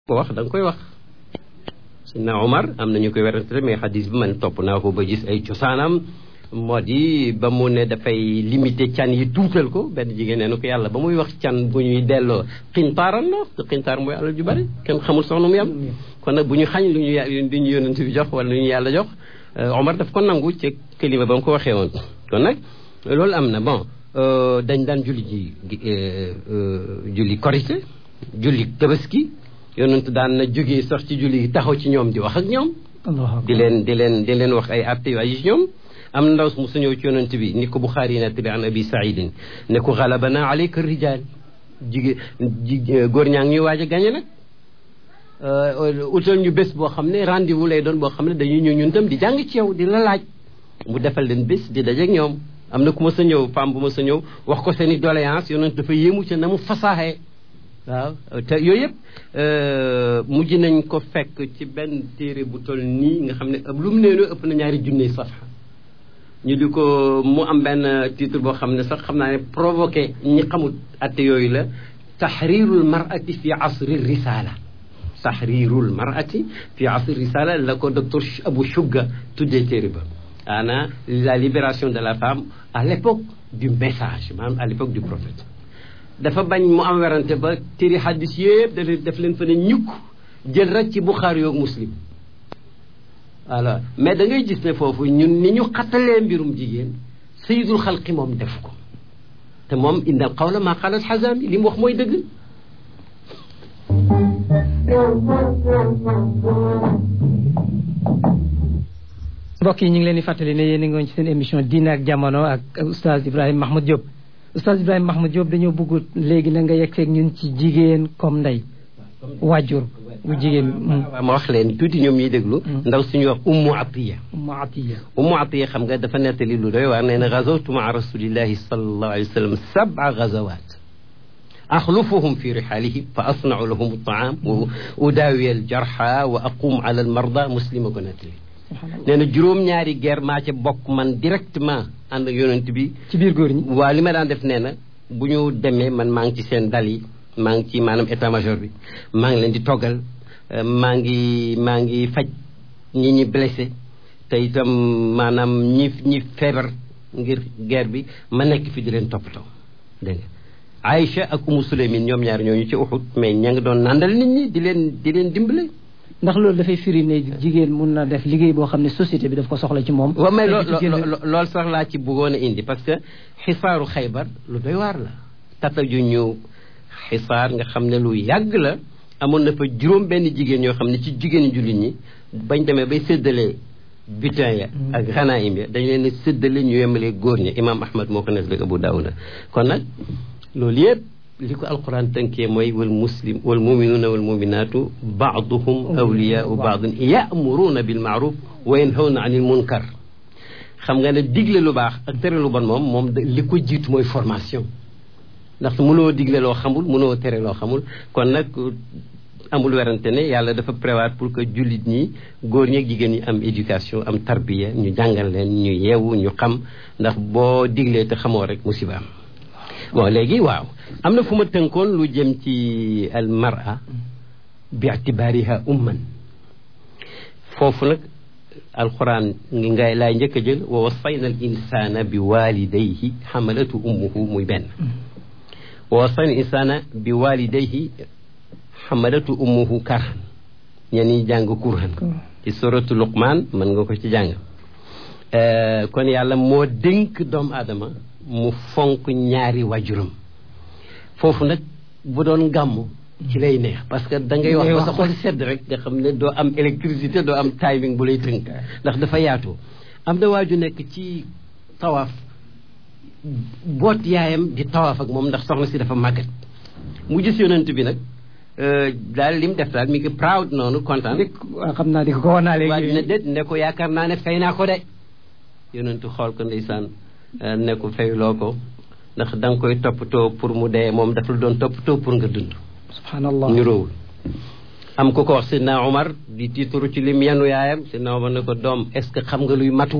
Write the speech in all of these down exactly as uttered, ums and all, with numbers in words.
ko wax da nga koy wax Seydina Omar am na ñu koy werante mais xadis bi man topp naa ko ba gis ay cosaanam moo di ba mu ne dafay limité can yi tuutal ko benn jigéen nee na ko yàlla ba muy wax can bu ñuy delloo xintaaral la te xintaar mooy alal ju bari kenn xamul sax nu mu yam kon nag bu ñu xañ lu ñu lu ñu yónnent bi jox wala lu ñu yàlla jox Omar daf ko nangu ci kalima ba mu ko waxee woon kon nag loolu am na bon dañ daan julli ji julli korité julli tabaski yonent daan na jógee sax ci julli gi taxaw ci ñoom di wax ak ñoom di leen di leen di leen wax ay atte yu ay ci ñoom am na ndaw mu sa ñëw ci yonent bi ni ko Buxaari yi nettali an abi saidin ne ko xalabana aleyka rijaal jigéen ji góor ñaa ngi ñuy waaj a gañe nag utal ñu bés boo xam ne rendez-vous lay doon boo xam ne dañuy ñëw ñun tam di jàng ci yow di la laaj mu defal leen bés di dajeeg ñoom am na ku ma sa ñëw femme bu ma sa ñëw wax ko seen i doléance yonent dafa yéemu ca na mu fasaaxee waaw te yooyu yëpp mujj nañ ko fekk ci benn téere bu toll nii nga xam ne lu mu neenu ëpp na ñaari junne safha ñu di ko mu am benn titre boo xam ne sax xam naa ne provoqué ñi xamul atte yooyu la tahrirul mar'ati fi asri risala tahrirul mar'ati fi asri risala la ko docteur Abou Chouga tuddee téere ba ana la libération de la femme à l'époque du message maanaam à l'époque du prophète dafa bañ mu am werante ba téere hadis yëpp daf leen daf leen fa ne ñukk jël rek ci Buxaari yoog Muslim voilà mais da ngay gis ne foofu ñun ni ñu xattalee mbirum jigéen sayyidul xalqi moom def ko te moom innal qawla maa qaalat xazaami li mu wax mooy dëgg mbokk yi ñu ngi leen di fàttali ne yéen a ngi woon ci seen émission diine ak jamono ak oustaz Ibrahima Mahmoud Diop oustaz Ibrahima Mahmoud Diop dañoo bëgg léegi na nga yegg seeg ñun ci jigéen comme ndey wàjjur bu jigéen ma wax leen tuuti ñoom ñuy déglu ndaw suñuy wax ummu atiya ummu atiya ummu atiya xam nga dafa nettali lu doy waar nee na gazawtu maa rasulillahi sallallahu alayhi wa sallam sab'a gazawat axlufuhum fi rixaalihim fa asnau lahum altaam wa udaawi aljarxa wa aqum ala almarda muslima ko nettali nee na juróom-ñaari guerre maa ca bokk man directement ànd ak yonent bi ci biir góor ñi waaw li ma daan def nee na bu ñu demee man maa ngi ci seen dal yi maa ngi ci maanaam état major bi maa ngi leen di toggal maa ngi maa ngi faj ñi ñi blessé te itam maanaam ñi ñi feebar ngir guerre bi ma nekk fi di leen toppatoo dégg nga Aïcha ak Umu Suleymin ñoom ñaar ñooñu ci Uhud mais ña ngi doon nandal nit ñi di leen di leen dimbale ndax loolu dafay firi ne jigéen mun na def liggéey boo xam ne société bi daf ko soxla ci moom waaw mais loolu sax laa ci bëggoon a indi parce que xisaaru Xaybar lu doy waar la tata ju ñu xisaar nga xam ne lu yàgg la amoon na fa juróom benn jigéen ñoo xam ne ci jigéen jullit ñi bañ demee bay séddale butin ya ak xanaayim ya dañ leen séddale ñu yemalee góor ñi imam Ahmad moo ko nekk ak Abu Daawuda kon nag loolu yëpp li ko alquran tënkee mooy wal muslim wal muminuuna wal muminaatu baaduhum awliyaau baadin yaamuruuna bil maaruf wa yanhawna anil munkar xam nga ne digle lu baax ak tere lu bon moom moom li ko jiitu mooy formation ndax mënoo digle loo xamul mënoo tere loo xamul kon nag amul werante ne yàlla dafa prévoir pour que jullit ñi góor ñi ak jigéen ñi am éducation am tarbiya ñu jàngal leen ñu yeewu ñu xam ndax boo diglee te xamoo rek musiba am bon léegi waaw am na fu ma tënkoon lu jëm ci al mar'a bi itibaariha umman foofu nag alquran ngi ngay laay njëkk a jël wa wasayna al insana bi walidayhi xamalatu ummuhu muy benn wa wasayna al insana bi walidayhi xamalatu ummuhu karhan ñeen ñi jàng kurhan ci suratu luqman mën nga ko ci jàng kon yàlla moo dénk doomu aadama mu fonk ñaari wajuram foofu nag bu doon gàmm ci lay neex parce que da ngay wax ba sa xol sedd rek nga xam ne doo am électricité doo am timing bu lay tënk ndax dafa yaatu am na waaju nekk ci tawaaf boot yaayam di tawaaf ak moom ndax soxna si dafa màggat mu gis yonent bi nag daal li mu def daal mi ngi proud noonu kontaan xam naa di ko ko naa léegi waa ne déet ne ko yaakaar naa ne fay naa ko de yonentu xool ko ndeysaan ne ko fayloo ko ndax da nga koy toppatoo pour mu dee moom dafa la doon toppatoo pour nga dund subhanallah ñu róowul am ku ko wax Seydina Omar di tiitaru ci lim yanu yaayam Seydina Omar ne ko doom est-ce que xam nga luy matu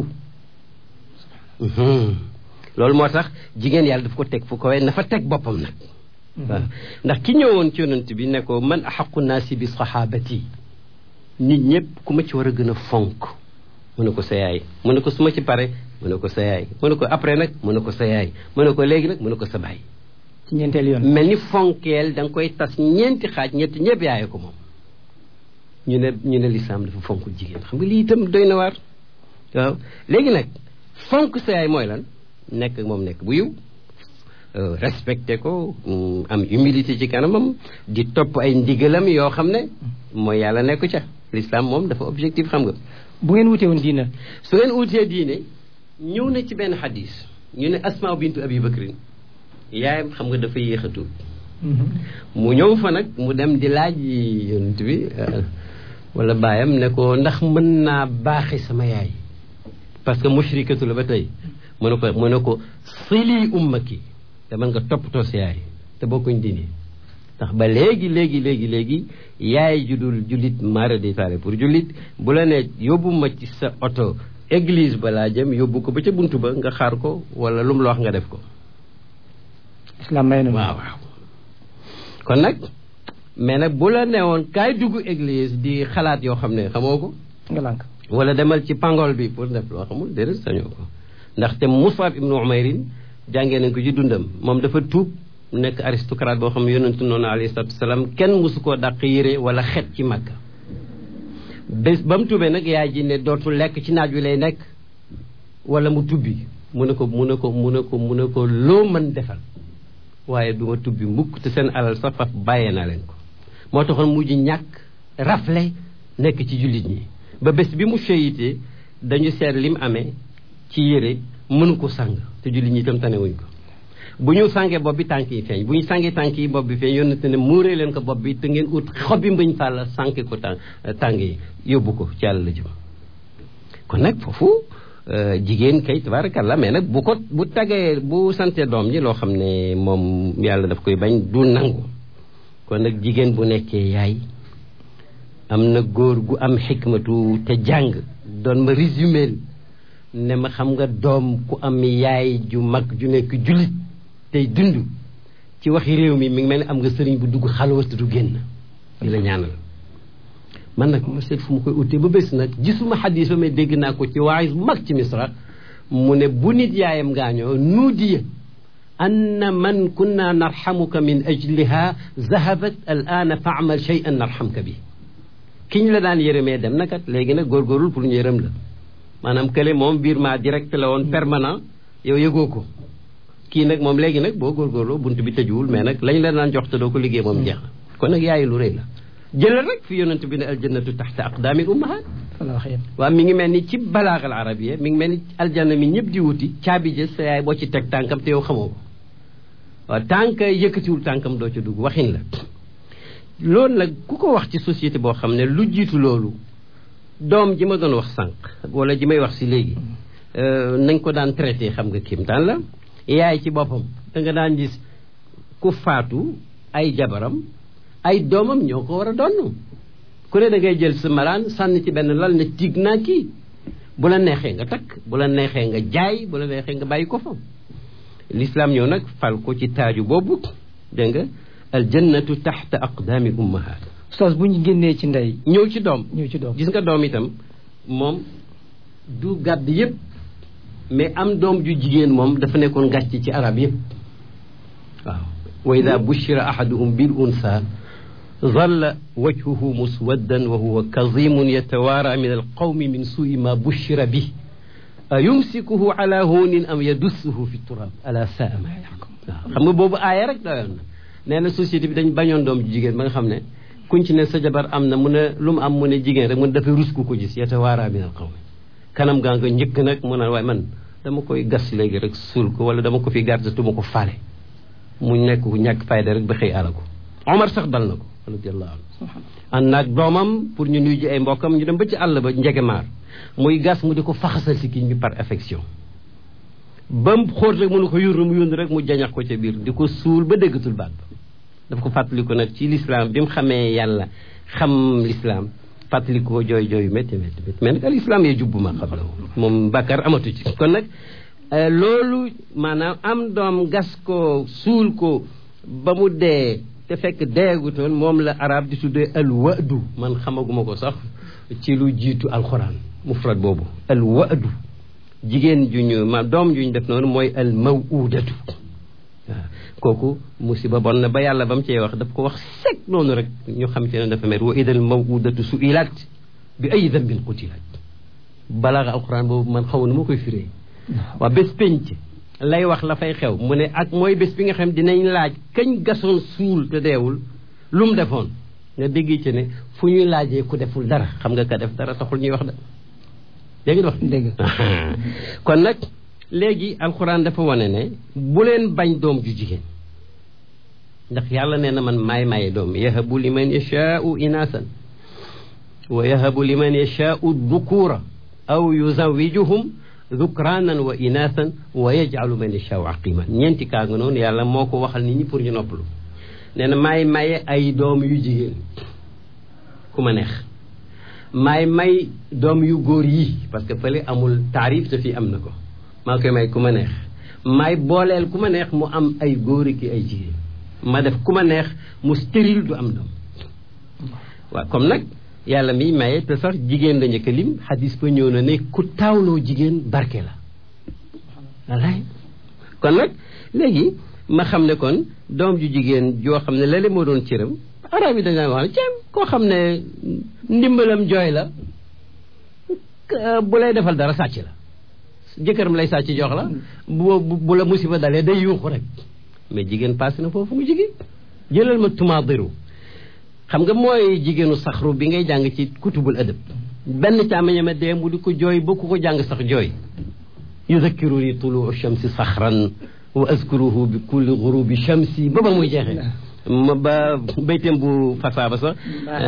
loolu moo tax jigéen yàlla daf ko teg fu ko we na fa teg boppam nag waaw ndax ki ñëwoon ci yonent bi ne ko man axaqu naasi bi sahabati nit ñëpp ku ma ci war a gën a fonk mu ne ko sa yaay mu ne ko su ma ci pare mu ne ko sa yaay mu ne ko après nag mu ne ko sa yaay mu ne ko léegi nag mu ne ko sa baay ci ñeenteel yoon mel ni fonkeel da nga koy tas ñeenti xaaj ñetti ñëpp yaaye ko moom ñu ne ñu ne lislaam dafa fonk jigéen xam nga lii itam doy na waar waaw léegi nag fonk sa yaay mooy lan nekk moom nekk bu yiw respecté ko am humilité ci kanamam di topp ay ndigalam yoo xam ne mooy yàlla nekku ca l'islam moom dafa objectif xam nga bu ngeen wutee woon diina su ngeen wutee diine ñëw na ci benn xadis ñu ne Asmaa bintu Abi Bakrin yaayam xam nga dafa yéex a tuub mu ñëw fa nag mu dem di laaj yonent bi wala baayam ne ko ndax mën naa baaxe sama yaay parce que mushrikatu la ba tey mu ne ko mu ne ko sili ummaki te mën nga toppatoo sa yaay te bokkuñ diine ndax ba léegi léegi léegi léegi yaay ju dul jullit mara di taale pour jullit bu la ne yóbbu ma ci sa oto église ba laa jëm yóbbu ko ba ca buntu ba nga xaar ko wala lu mu la wax nga def ko islam may na waaw waaw kon nag mais nag bu la newoon kaay dugg église di xalaat yoo xam ne xamoo ko nga lànk wala demal ci pangol bi pour def loo xamul déedéet sañoo ko ndaxte Musab ibnu Umayrin jàngee nañ ko ci dundam moom dafa tuub nekk aristocrate boo xam ne yonentu noonu alayhi salaatu wasalaam kenn mosu koo dàq yére wala xet ci Makka bés ba mu tuubee nag yaay ji ne dootul lekk ci naaj wi lay nekk wala mu tubbi mu ne ko mu ne ko mu ne ko mu ne ko loo mën defal waaye du ma tubbi mukk te seen alal sax faf bàyyee naa leen ko moo taxoon mujj ñàkk rafle nekk ci jullit ñi ba bés bi mu shahidee dañu seet li mu amee ci yére mënu ko sàng te jullit ñi itam tanewuñ ko bu ñu sàngee bopp bi tànk yi feeñ bu ñu sàngee tànk yi bopp bi feeñ yónnate ne muuree leen ko bopp bi te ngeen ut xobi mbañ fàlla sànke ko tàn tàng yi yóbbu ko ci yàlla la jëm kon nag foofu jigéen kay tabarakallah mais nag bu ko bu tagee bu sante doom ji loo xam ne moom yàlla daf koy bañ du nangu kon nag jigéen bu nekkee yaay am na góor gu am xikmatu te jàng doon ma résumé ne ma xam nga doom ku am yaay ju mag ju nekk jullit tey dund ci waxi réew mi mi ngi mel ni am nga sëriñ bu dugg xalwat du génn di la ñaanal man nag ma seet fu mu koy utee ba bés nag gisuma xadis ba may dégg naa ko ci waayis bu mag ci misra mu ne bu nit yaayam gaañoo nuudiya anna man kunna narxamuka min ajliha zahabat al aana faamal shay'an narxamka bi ki ñu la daan yërëmee dem na kat léegi nag góorgóorlu pour ñu yërëm la maanaam kële moom virement direct la woon permanent yow yëgoo ko kii nag moom léegi nag boo góorgóorloo bunt bi tëjuwul mais nag lañ la daan jox te doo ko liggéey moom jeex kon nag yaayu lu rëy la jëlal rek fi yonent bi ne aljannatu taxta aqdaami ummahat waaw mi ngi mel ni ci balaaxal arabiya mi ngi mel ni aljanna mi ñëpp di wuti caabi ja sa yaay boo ci teg tànkam te yow xamoo ko waaw tànk yëkkatiwul tànkam doo ci dugg waxin la loolu nag ku ko wax ci société boo xam ne lu jiitu loolu doom ji ma doon wax sànq wala ji may wax si léegi nañ ko daan traité xam nga kéemtaan la yaay ci boppam da nga daan gis ku faatu ay jabaram ay doomam ñoo ko war a donn ku ne da ngay jël sa malaan sànni ci benn lal ne tig naa kii bu la neexee nga takk bu la neexee nga jaay bu la neexee nga bàyyi ko fa l'islam ñëw nag fal ko ci taaju boobu dégg nga aljannatu taxta aqdaami ummahat sos bu ñu génnee ci ndey ñëw ci doom ñëw ci doom gis nga doom itam moom du gàdd yëpp mais am doom ju jigéen moom dafa nekkoon gàcc ci arab yëpp waaw wa ida bushira ahaduhum bil unsa zalla wajhuhu muswaddan wa huwa kazimun yatawaara min alqawmi min suui ma bushira bi ayumsikuhu ala hunin am yadussuhu fi turab ala saa ma yaxkum waaw xam nga boobu aaya rek doyoon na nee na société bi dañ bañoon doom ju jigéen ba nga xam ne kuñ ci ne sa jabar am na mu ne lu mu am mu ne jigéen rek mu ne dafay rus ku ko gis yatawaara min alqawmi kanam gaa nga njëkk nag mu naan waaye man dama koy gas léegi rek suul ko wala dama ko fi garde tu ma ko fale mu nekk ku ñàkk fayda rek ba xëy ala ko Omar sax dal na ko radiyallahu anhu ànd naag doomam pour ñu nuyu ji ay mbokkam ñu dem ba ci àll ba njegemaar muy gas mu di ko faxasal si kii bi par affection ba mu xóot rek mënu ko yónni mu yónni rek mu jañax ko ca biir di ko suul ba déggatul baat ba daf ko fàttaliku nag ci l'islam bi mu xamee yàlla xam l'islam fàttaliku ko jooy jooy yu métti métti métti mais nag al islam yee jubbu ma xam la moom bàkkaar amatu ci kon nag loolu maanaam am doom gas ko suul ko ba mu dee te fekk deegutoon moom la arab di tuddee al wa'du man xamaguma ko sax ci lu jiitu alxuraan mufrad boobu al wa'du jigéen ju ñu ma doom ju ñu def noonu mooy al maw'udatu waaw kooku musiba bon na ba yàlla ba mu cee wax daf ko wax sek noonu rek ñu xam ci ne dafa mer wa idal maw'udatu su'ilat bi ay dambin qutilat balaaga alxuraan boobu man xaw na ma koy firee waaw bés penc lay wax la fay xew mu ne ak mooy bés bi nga xam dinañ laaj kañ gasoon suul te deewul lu mu defoon nga dégg ci ne fu ñuy laajee ku deful dara xam nga ka def dara taxul ñuy wax da dégg nga wax dégg kon nag léegi alxuraan dafa wane ne bu leen bañ doom ju jigéen ndax yàlla nee na man maay maye doom yahabu liman yashaau inaasan wa yahabu liman yashaau dhukura aw yuzawijuhum dhukranan wa inaasan wa yaj'alu man yashaau aqiman ñeenti kaa nga noonu yàlla moo ko waxal nit ñi pour ñu noppalu nee na maay maye ay doom yu jigéen ku ma neex maay may doom yu góor yi parce que fële amul taarif te fii am na ko maa koy may ku ma neex maay booleel ku ma neex mu am ay góor ki ay jigéen ma def ku ma neex mu stérile du am doom waaw comme nag yàlla miy maye te sax jigéen la njëkk a lim xadis ba ñëw na ne ku taawloo jigéen barke la wallaay kon nag léegi ma xam ne kon doom ju jigéen joo xam ne lale moo doon cëram arab yi dañu wax ne ceeb koo xam ne ndimbalam jooy la bu lay defal dara sàcc la jëkkëram lay sàcc jox la bu bu la musiba dalee day yuuxu rek mais jigéen passé na foofu mu jigéen jëlal ma tumaadiru xam nga mooy jigéenu saxru bi ngay jàng ci kutubul adab benn càmmañama dee mu di ko jooy ba ku ko jàng sax jooy yuzakkiruni tuluu shamsi saxran wa azkuruhu bi kulli gurubi shamsi ba ba muy jeexee ma ba baytam bu fasaaba sax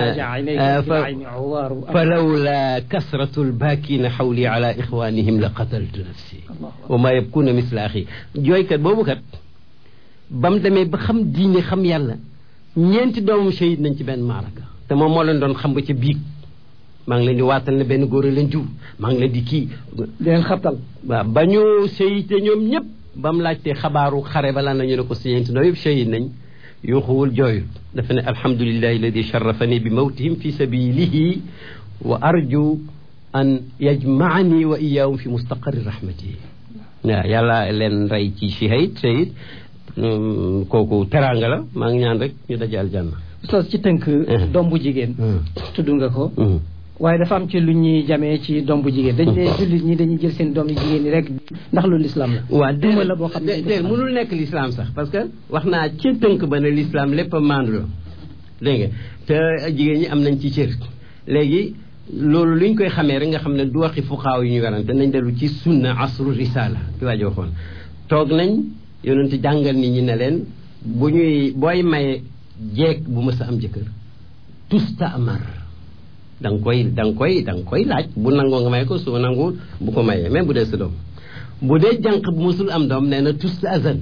fa lawla kasratu lbaakina xawli ala ixwanihim la qataltu nafsi wa ma yabkuna misla axi jooykat boobu kat ba mu demee ba xam diine xam yàlla ñeenti doomam shahid nañ ci benn maaraka te moom moo leen doon xam ba ca biig maa ngi leen di waatal ne benn góor a leen jur maa ngi leen di kii di leen xabtal waaw ba ñu shahid te ñoom ñëpp ba mu laajtee xabaaru xare ba lan la ñu ne ko si ñeenti doom yëpp shahid nañ yuuxuwul jooyul dafa ne alhamdulillahi alladi sharafani bi mawtihim fi sabilihi wa arju an yajmaani wa iyaahum fi mustaqarri rahmatihi waaw yàlla leen rey ci shahid shahid kooku teraanga la maa ngi ñaan rek ñu daje aljanna. Oustaz ci tënk. doom bu jigéen. tudd nga ko. waaye dafa am ci lu ñuy jamee ci doom bu jigéen. dañ dee jullit ñi dañuy jël seen doom yu jigéen ñi rek ndax loolu lislaam la. waaw déedéet la boo xam ne déedéet mënul nekk lislaam sax parce que wax naa ci tënk ba ne lislaam lépp a maandu la dégg nga te jigéen ñi am nañ ci cër léegi loolu lu ñu koy xamee rek nga xam ne du waxi fuqaaw yu ñu werante nañ dellu ci sunna asru risala bi waa ji waxoon toog nañ. yonent jàngal nit ñi ne leen bu ñuy booy maye jeeg bu mës a am jëkkër tusta amar da nga koy da nga koy da nga koy laaj bu nangoo nga may ko su nangu bu ko mayee même bu dee sa doom bu dee jànq bu mësul am doom nee na tusta azan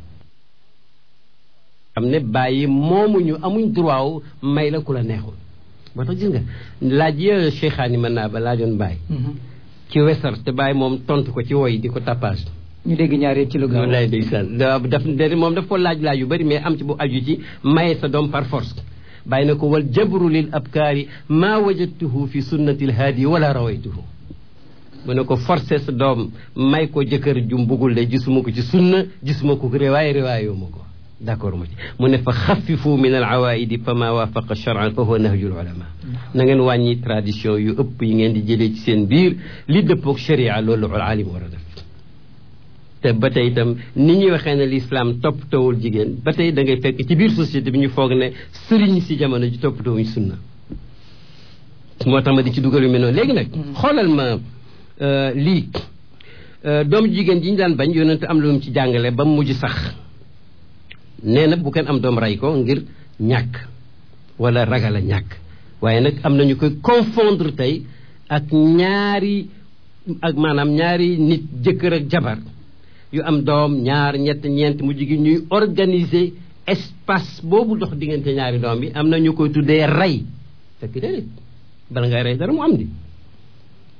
xam ne bàyyi moomuñu amuñ droit wu may la ku la neexul moo tax gis nga laaj ya cheikhaani mën naa ba laajoon bàyyi ci wesar te bàyyi moom tontu ko ci woy di ko tapage ñu dégg ñaari ci lu gaaw lay ndeysaan daf moom daf ko laaj laaj yu bëri mais am ci bu aju ci maye sa doom par force bàyyi na ko wal jabru lil abkaari maa wajadtuhu fi sunnati lhaadi wala rawaytuhu mu ne ko forcé sa doom may ko jëkkër jum bugul de gisuma ko ci sunna gisuma ko riwaay riwaayoo ma ko d' accord ma ci mu ne fa xafifu min al awaidi fa ma waafaqa charan fa huwa nahjul ulama na ngeen wàññi tradition yu ëpp yi ngeen di jëlee ci seen biir li dëppoog sharia loolu alim war a def te ba tey itam ni ñuy waxee ne l'islam toppatoowul jigéen ba tey da ngay fekk ci biir société bi ñu foog ne sëriñ si jamono ji toppatoowuñ sunna moo tax ma di ci dugal yu mel noonu léegi nag xoolal ma lii doom jigéen ji ñu daan bañ yonent am lu mu ci jàngale ba mu mujj sax nee na bu kenn am doom rey ko ngir ñàkk wala ragal a ñàkk waaye nag am nañu koy confondre tey ak ñaari ak maanaam ñaari nit jëkkër ak jabar yu am doom ñaar ñett ñeent mu jigi ñuy organiser espace boobu dox diggante ñaari doom bi am na ñu koy tuddee rey fekk déedéet bala ngay rey dara mu am di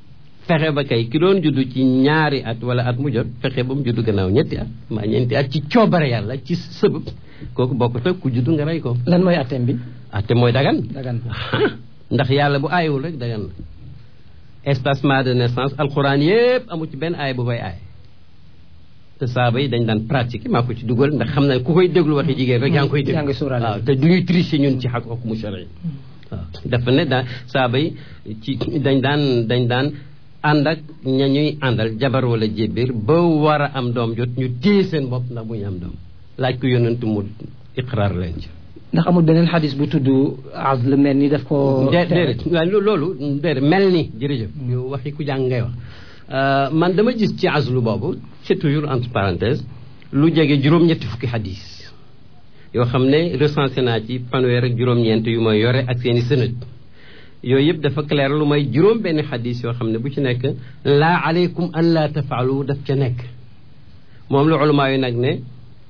fexe ba kay ki doon juddu ci ñaari at wala at mu jot fexe ba mu juddu gannaaw ñetti at maa ñeenti at ci coobare yàlla ci sëbëb kooku bokk te ku juddu nga rey ko. lan mooy atteem bi. atte mooy dagan. dagan ndax yàlla bu aayewul rek dagan na espacement de naissance alxuraan yépp amu ci benn aay bu koy aay te saaba yi dañ daan pratiquer maa ko ci dugal ndax xam na ku koy déglu waxi jigéen rek yaa ngi koy déglu waaw te du ñuy tricher ñun ci xaq ak mu shari waaw dafa ne daan saaba yi ci dañ daan dañ daan ànd ak ña ñuy àndal jabar wala jébbir ba war a am doom jot ñu téye seen bopp ndax bu ñu am doom laaj ko yonentu mu iqraar leen ci ndax amul beneen xadis bu tudd azl mel ni daf ko déedéet waaw loolu déedéet mel ni jërëjëf yow waxi ku jàng ngay wax man dama gis ci azlu boobu c'est toujours entre parenthèses lu jege juróom-ñetti fukki xadis yoo xam ne recensé naa ci fanweer ak juróom-ñeent yu may yore ak seen i sënët yooyu yëpp dafa clair lu may juróom benn xadis yoo xam ne bu ci nekk laa aleykum an laa tafaalu daf ca nekk moom la ulamaa yi nag ne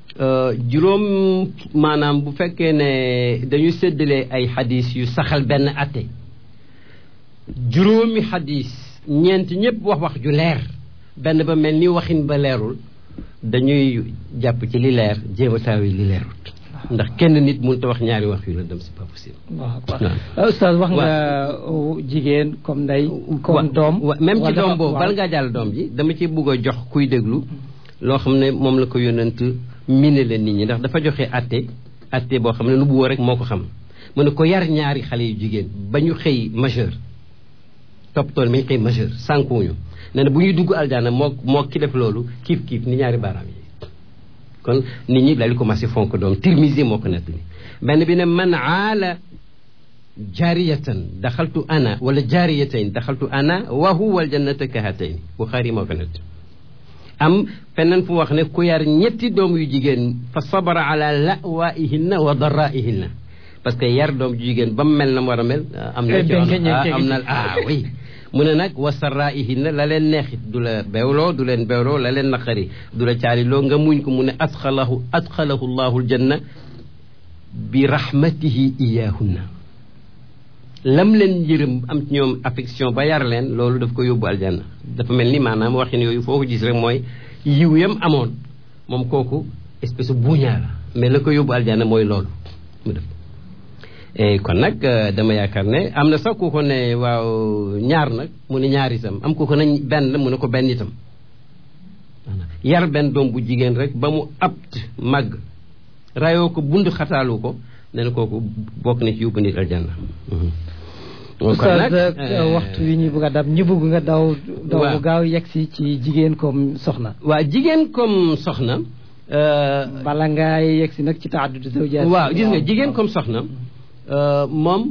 juróom maanaam bu fekkee ne dañu séddale ay xadis yu saxal benn atte juróomi xadis ñeent ñëpp wax wax ju leer benn ba mel ni waxin ba leerul dañuy jàpp ci li leer jéem a taawi li leerut ndax kenn nit mënut a wax ñaari wax yu la dem c'est pas possible. waaw oustaz wax nga jigéen comme ndey comme doom même ci doom boobu bal ngaa jàll doom ji dama ci bëgg a jox kuy déglu loo xam ne moom la ko yónnent mine leen nit ñi ndax dafa joxe atte atte boo xam ne nu bu woo rek moo ko xam mu ne ko yar ñaari xale yu jigéen ba ñu xëy majeur topp tool mi ñu xëy majeur sànkuwuñu nee na bu ñuy dugg aljana moo moo ki def loolu kiif kiif ni ñaari baaraam yi kon nit ñi daal di commencé fonk doom Tirmizi moo ko nettali benn bi ne man aala jaariyatan daxaltu ana wala jaariyatayn daxaltu ana wa huwa aljannata kahatayn Buxaari moo ko nett am feneen fu wax ne ku yar ñetti doom yu jigéen fa sabara ala lawaihinna wa daraihinna parce que yar doom ju jigéen ba mu mel na mu war a mel am na ci am na ah oui mu ne nag wa saraihinna la leen neexit du la beewloo du leen beewloo la leen naqari du la caaliloo nga muñ ko mu ne adxalahu adxalahu llahu aljanna bi rahmatihi iyahunna lam leen yërëm am ci ñoom affection ba yar leen loolu daf ko yóbbu aljanna dafa mel ni maanaam waxin yooyu foo ko gis rek mooy yiw yam amoon moom kooku espèce buñaa la mais la ko yóbbu aljanna mooy loolu mu def kon nag dama yaakaar ne am na sax ku ko ne waaw ñaar nag mu ne ñaar itam am ku ko ne benn mu ne ko benn itam yar benn doom bu jigéen rek ba mu apt màgg rayoo ko bund xataalu ko ne na kooku bokk na ci yóbbu nit aljanna oustaz waxtu wi ñu bëgg a dab ñu bëgg nga daw daw bu gaaw yegg si ci jigéen comme soxna waaw jigéen comme soxna bala nga yegg si nag ci taaddudu zawjaat waaw gis nga jigéen comme soxna moom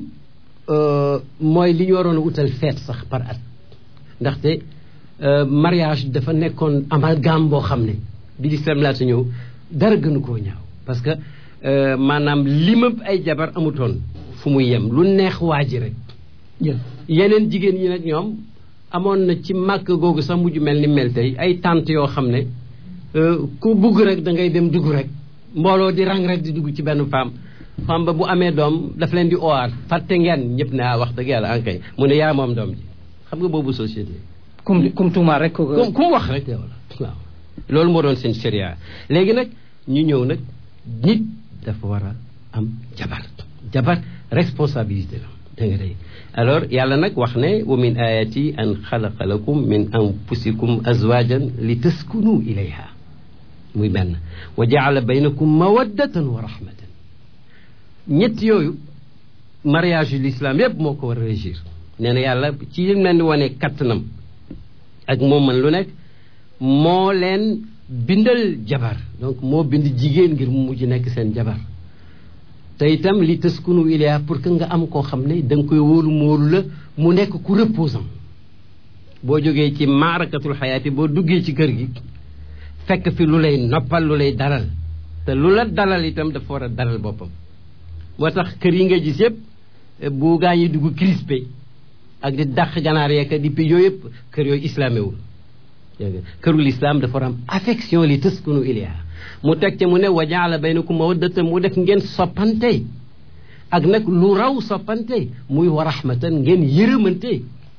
mooy li ñu waroon a utal feet sax par at ndaxte mariage dafa nekkoon amalgame boo xam ne bi lislaam laata ñëw dara gënu koo ñaaw parce que maanaam limab ay jabar amutoon fu muy yem lu neex waa ji rek yeneen jigéen ñi nag ñoom amoon na ci màkk googu sax mujj mel ni mel tey ay tante yoo xam ne ku bugg rek da ngay dem dugg rek mbooloo di rang rek di dugg ci benn femme femme ba bu amee doom daf leen di owaat fàtte ngeen ñëpp ne ah wax dëgg yàlla ankay mu ne yaa moom doom ji xam nga boobu société kum kum tuuma rek ko kum kum wax rek yow la waaw loolu moo doon seen sharia léegi nag ñu ñëw nag nit dafa war a am jabar jabar responsabilité la dégg nga day alors yàlla nag wax ne wa min ayati an xalaqa lakum min anfusikum azwajan li taskunu ilayha muy benn wa jaala baynakum mawaddatan wa rahmatan ñett yooyu mariage yu l'islam yépp moo ko war a régir nee na yàlla ci yëm leen di wane kattanam ak moom man lu nekk moo leen bindal jabar donc moo bind jigéen ngir mu mujj nekk seen jabar te itam li taskunu ilayha pour que nga am koo xam ne da nga koy wóolu móolu la mu nekk ku reposant boo jógee ci maarakatul xayaati boo duggee ci kër gi fekk fi lu lay noppal lu lay dalal te lu la dalal itam dafa war a dalal boppam moo tax kër yi nga gis yëpp bu gaa ñi dugg crispé ak di dàq ganaar yeeka di pi yooyu yëpp kër yooyu islamé wul kërul islam dafa war am affection li taskunu ilayha mu teg ca mu ne wa jaala baynakum mawaddatan mu def ngeen soppante ak nag lu raw soppante muy wa rahmatan ngeen yërëmante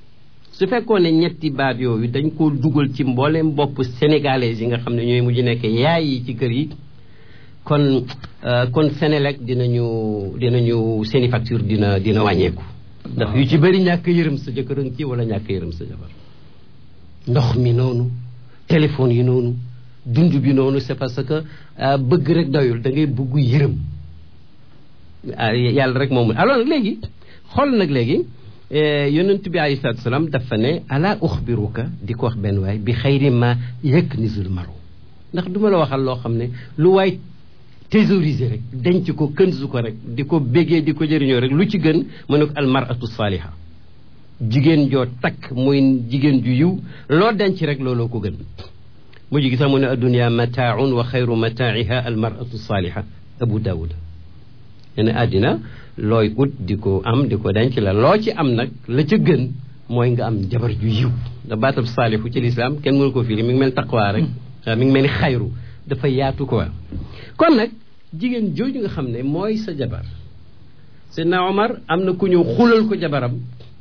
su fekkoon ne ñetti baat yooyu dañ koo dugal ci mbooleem bopp sénégalais yi nga xam ne ñooy mujj nekk yaay yi ci kër yi kon kon Sénélec dinañu dinañu seeni facture dina dina wàññeeku ndax yu ci bëri ñàkk yërëm sa jëkkër ci wala ñàkk yërëm sa jabar ndox mi noonu téléphone yi noonu dund bi noonu c'est parce que bëgg rek doyul da ngay bëgg yërëm yàlla rek moom alors léegi xool nag léegi yonent bi alayhi salaatu salaam dafa ne ala uxbiruka di ko wax benn waay bi xayri ma yaknizul maru ndax duma la waxal loo xam ne lu waay thésauriser rek denc ko kënsu ko rek di ko bégee di ko jëriñoo rek lu ci gën mu ne ko al maratu saaliha jigéen joo takk muy jigéen ju yiw loo denc rek looloo ko gën mujj gi sax mu ne addunia mataaun wa xayru mataa'iha al maratu saaliha abu daawud ne àddina looy ut di ko am di ko denc la loo ci am nag la ca gën mooy nga am jabar ju yiw da baatab saalihu ci lislaam kenn mënu ko firi mi ngi mel taqwa rek mi ngi mel ni xayru dafa yaatu quoi kon nag jigéen jooju nga xam ne mooy sa jabar Seydina Omar am na ku ñëw xulal ko jabaram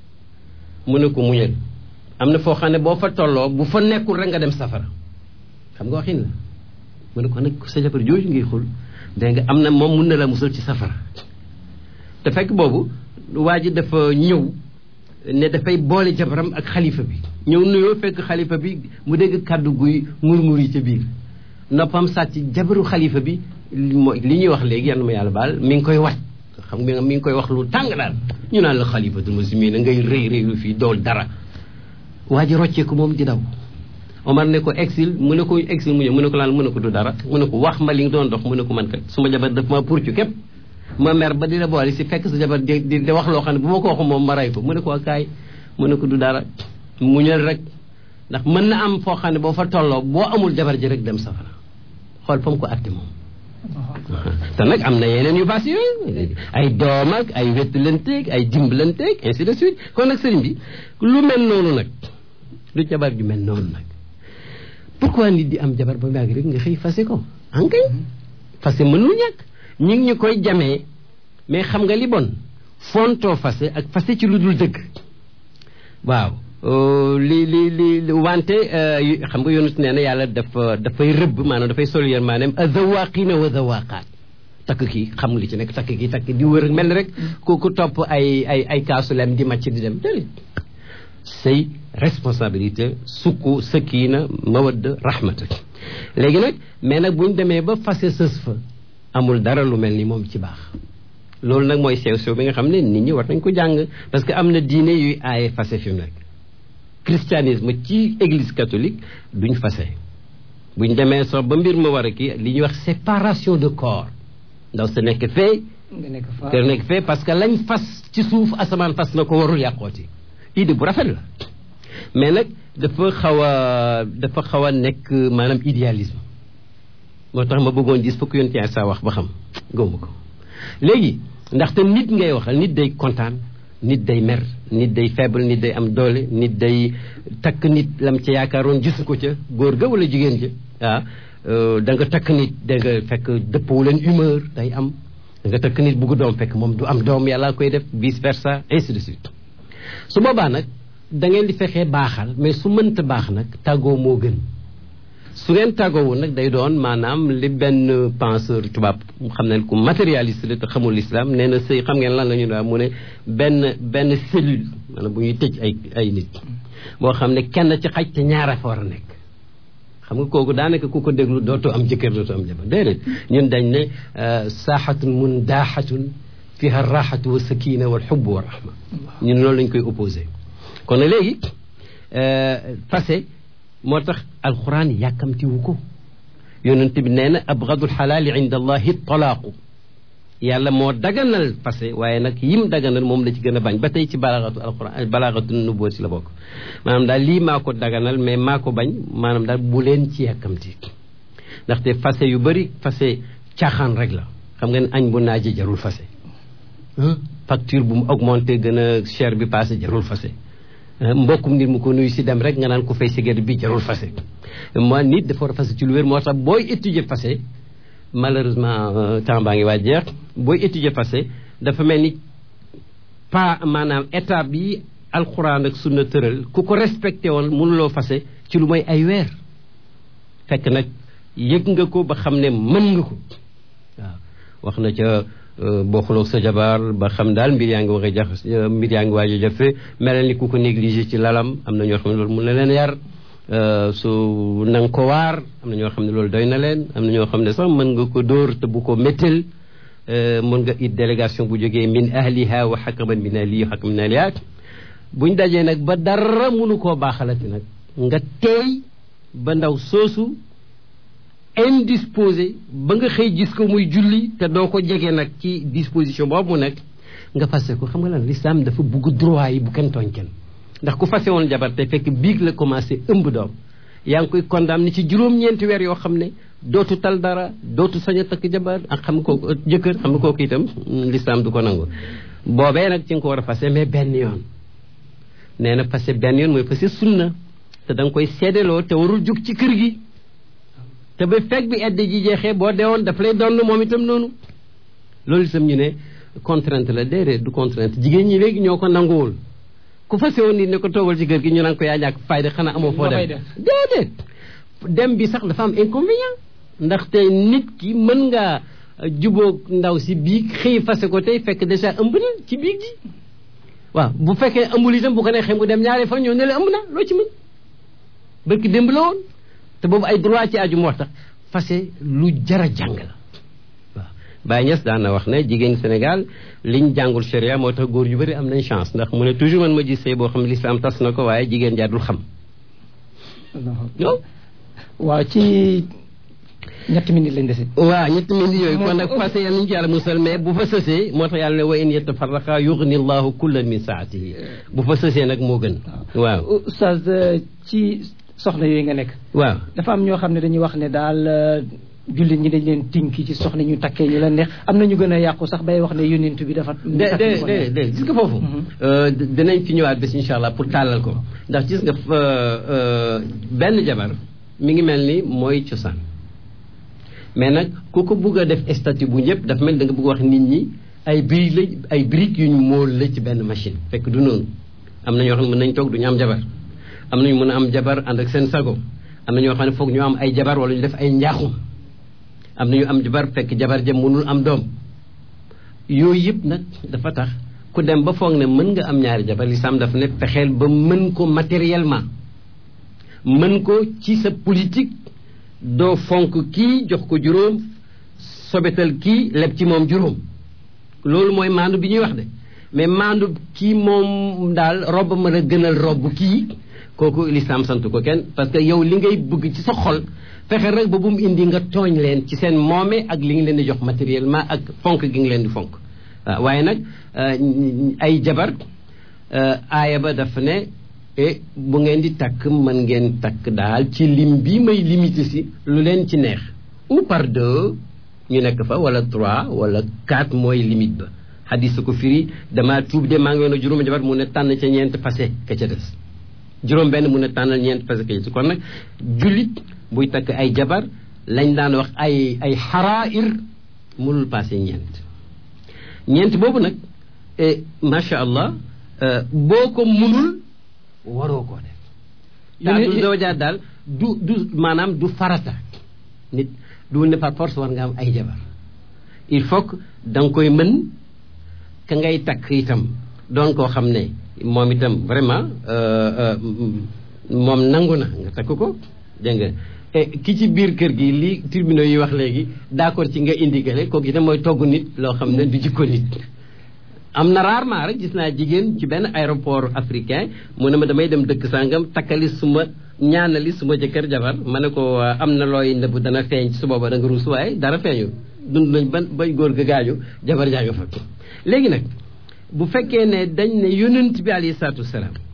mu ne ko muñal am na foo xam ne boo fa tolloo bu fa nekkul rek nga dem safara xam nga waxin la mu ne ko nag sa jabar jooju ngay xul dégg nga am na moom mun na la musal ci safara te fekk boobu waa ji dafa ñëw ne dafay boole jabaram ak xalifa bi ñëw nuyoo fekk xalifa bi mu dégg kàddu guy murmur yi ca biir noppam sàcc jabaru xalifa bi mooy li ñuy wax léegi yan ma yàlla baal mi ngi koy wat xam nga mi ngi koy wax lu tàng daal ñu naan la xalifatul muslimin na ngay rëy rëy lu fii dool dara waa ji roccee ko moom di daw Omar ne ko exil mu ne ko exil mu ñëw mu ne ko laan mu ne ko du dara mu ne ko wax ma li nga doon dox mu ne ko man kat suma jabar daf ma pour ci képp ma mer ba di la boole si fekk sa jabar di di wax loo xam ne bu ma ko waxu moom ma rey ko mu ne ko kaay mu ne ko du dara muñal rek ndax mën na am foo xam ne boo fa tolloo boo amul jabar ji rek dem safara xool fa mu ko atte moom te nag am na yeneen yu baas yooyu ay doom ak ay wettalanteeg ay dimbalanteeg ainsi de suite kon nag sëriñ bi lu mel noonu nag lu jabar ju mel noonu nag pourquoi nit di am jabar ba yàgg rek nga xëy fase ko ankay fase mënul ñàkk ñi ngi ñu koy jamee mais xam nga li bon fontoo fase ak fase ci lu dul dëgg waaw li li li wante xam nga yonut nee na yàlla dafa dafay rëbb maanaam dafay sol yéen maanaam azawaqina wa zawaqaat takk kii xam li ci nekk takk kii takk di wër mel ni rek ku ku topp ay ay ay kaasulem di màcc di dem déedéet say responsabilité sukku sakina mawadda rahmata léegi nag mais nag buñ demee ba fase sës fa amul dara lu mel ni moom ci baax loolu nag mooy sew sew bi nga xam ne nit ñi war nañ ko jàng parce que am na diine yuy aaye fase fi mu nekk christianisme ci église catholique duñ fase buñ demee so ba mbir ma war a kii li ñuy wax séparation de corps ndaw sa nekk fee te nekk fee parce que lañ fas ci suuf asamaan fas na ko warul yàqooti idée bu rafet la mais nag dafa xaw a dafa xaw a nekk maanaam idéalisme moo tax ma bëggoon gis fukk yoon ci sa wax ba xam gëmuma ko léegi ndaxte nit ngay waxal nit day kontaan nit day mer nit day faible nit day am doole nit day takk nit lam ca yaakaaroon gisu ko ca góor ga wala jigéen ja ah da nga takk nit da nga fekk dëppoo leen humeur day am da nga takk nit bugg doom fekk moom du am doom yàlla koy def vice versa ainsi de suite su boobaa nag da ngeen di fexee baaxal mais su mënta baax nag tàggoo moo gën su ngeen tàggoowu nag day doon maanaam li benn penseur tubaab xam ne ku matérialiste la te xamul l'islam nee na sëy xam ngeen lan la ñu daa mu ne benn benn cellule maanaam bu ñuy tëj ay ay nit boo xam ne kenn ci xaj te ñaara fa war a nekk xam nga kooku daanaka ku ko déglu dootoo am jëkkër dootoo am jabar déedéet ñun dañ ne saaxatun mun daaxatun fiha raxatu wa sakina wal xubb wa rahma ñun loolu lañ koy opposé kon nag léegi fase moo tax alquran yàkkamtiwu ko yonent bi nee na abgadul xalaali inda allahi talaaqu yàlla moo daganal fase waaye nag yim daganal moom la ci gën a bañ ba tey ci balaagatu alquran balaagatu nubuwat ci la bokk maanaam daal lii maa ko daganal mais maa ko bañ maanaam daal bu leen ci yàkkamti ndaxte fase yu bëri fase caaxaan rek la xam nga ne añ bu naaje jarul fase facture bu mu augmenté gën a cher bi passé jarul fase mbokkum nit mu ko nuyu si dem rek nga naan ko fay sigaret bi jarul fase moi nit dafa war a fase ci lu wér moo tax booy étudier fase malheureusement temps baa ngi waaj jeex booy étudier fase dafa mel ni pas maanaam étape yi alxuraan ak sunna tëral ku ko respecté woon mënuloo fase ci lu mooy ay weer fekk nag yëg nga ko ba xam ne mën nga ko waaw wax na ca boo xuloo sa jabar ba xam daal mbir yaa ngi wax a jax mbir yaa ngi waaj a jafe melal ni ku ko négligé ci lalam am na ñoo xam ne loolu mun na leen yar su na nga ko waar am na ñoo xam ne loolu doy na leen am na ñoo xam ne sax mën nga ko dóor te bu ko méttal mën nga it délégation bu jógee min ahliha wa xakaman min ahlihi wa xakaman min ahliha buñ dajee nag ba dara mënu koo baaxalati nag nga teey ba ndaw soosu indisposé ba nga xëy gis ko muy julli te doo ko jege nag ci disposition boobu mu nekk nga fase ko xam nga lan l'islam dafa bugg droit yi bu kenn tooñ kenn ndax ku fase woon jabar te fekk biig la commencé ëmb doom yaa ngi koy condamné ci juróom-ñeenti weer yoo xam ne dootu tal dara dootu sañ a takk jabar ak xam ko jëkkër xam nga kooku itam l'islam du ko nangu boobee nag ci nga ko war a fase mais benn yoon nee na fase benn yoon mooy fase sunna te da nga koy seedeloo te warul jug ci kër gi te ba fekk bi edde ji jeexee boo deewoon daf lay donn moom itam noonu loolu itam ñu ne contrainte la déedéet du contrainte jigéen ñi léegi ñoo ko nanguwul ku fase woon nit ne ko toogal ci kër gi ñu naan ko yaa ñàkk fayda xanaa amoo foo dem déedéet dem bi sax dafa am inconvénient ndaxte nit ki mën ngaa jubóog ndaw si biig xëy fase ko tey fekk déjà ëmb na ci biig ji waaw bu fekkee ëmbul itam bu ko neexee mu dem ñaari fan ñëw ne la ëmb na loo ci mën barki démb la woon te boobu ay droit ci aju moo tax fase lu jara jàng la waaw Baye Niass daan na wax ne jigéen Sénégal liñ jàngul sharia moo tax góor yu bëri am nañ chance ndax mu ne toujours man ma gis sëy boo xam ne l'islam tas na ko waaye jigéen jaadul xam waaw ci ñetti minutes lañ dese waaw ñetti minutes yooyu kon nag fase yàlla nañu ci yàlla musal mais bu fa sësee moo tax yàlla ne wa in yatafarraqa yughni allahu kullan min saatihi bu fa sësee nag moo gën waaw oustaz ci soxna yooyu nga nekk waaw dafa am ñoo xam ne dañuy wax ne daal jullit ñi dañ leen tinki ci soxna ñu takkee ñu la neex am na ñu gën a yàqu sax bay wax ne yonent bi dafa de de de gis nga foofu dinañ fi ñëwaat bés insha allah pour tàllal ko ndax gis nga benn jabar mi ngi mel ni mooy cosaan mais nag ku ko bugg a def statut bu ñëpp dafa mel da nga bëgg wax nit ñi ay briques la ay briques yu ñu móol la ci benn machine fekk du noonu am na ñoo xam ne mën nañ toog du ñu am jabar am nañu mën a am jabar ànd ak seen sago am na ñoo xam ne foog ñu am ay jabar wala ñu def ay njaaxum am nañu am jabar fekk jabar jëm mënul am doom yooyu yëpp nag dafa tax ku dem ba foog ne mën nga am ñaari jabar lislaam dafa ne fexeel ba mën ko matériellement mën ko ci sa politique doo fonk kii jox ko juróom sobetal kii leb ci moom juróom loolu mooy maandu bi ñuy wax de mais maandu kii moom daal robb mën a gënal robb kii kooku lislaam sant ko kenn parce que yow li ngay bëgg ci sa xol fexe rek ba bu mu indi nga tooñ leen ci seen moome ak li nga leen di jox matériellement ak fonk gi nga leen di fonk waaw waaye nag ay jabar aaya ba dafa ne e bu ngeen di takk mën ngeen takk daal ci lim bi may limité si lu leen ci neex ou par deux ñu nekk fa wala trois wala quatre mooy limite ba hadis ko firi dama tuub de maa ngi woon a juróomi jabar mu ne tànn ca ñeent passé ka ca des juróom benn mu ne tànnal ñeent passé ka ca des kon nag jullit buy takk ay jabar lañ daan wax ay ay xarair mënul passé ñeent ñeent boobu nag macha allah boo ko mënul waroo koo def taatu zawja daal du du maanaam du farata nit du ne par force war nga am ay jabar il faut que da nga koy mën ka ngay takk itam doon koo xam ne moom itam vraiment moom nangu na nga takk ko dégg nga ki ci biir kër gi li tribunaux yi wax léegi d'accord ci nga indiqué kooku itam mooy togg nit loo xam ne du jikko nit am na rarement rek gis naa jigéen ci benn aéroport africain mu ne ma damay dem dëkk sangam takkali suma ñaanali suma jëkkër jabar ma ne ko am na looy nëbb dana feeñ su booba da nga ruus waaye dara feeñu dund nañ ban bay góor ga gaañu jabar jaa nga fa léegi nag bu fekkee ne dañ ne yonent bi alayhi salaatu wasalaam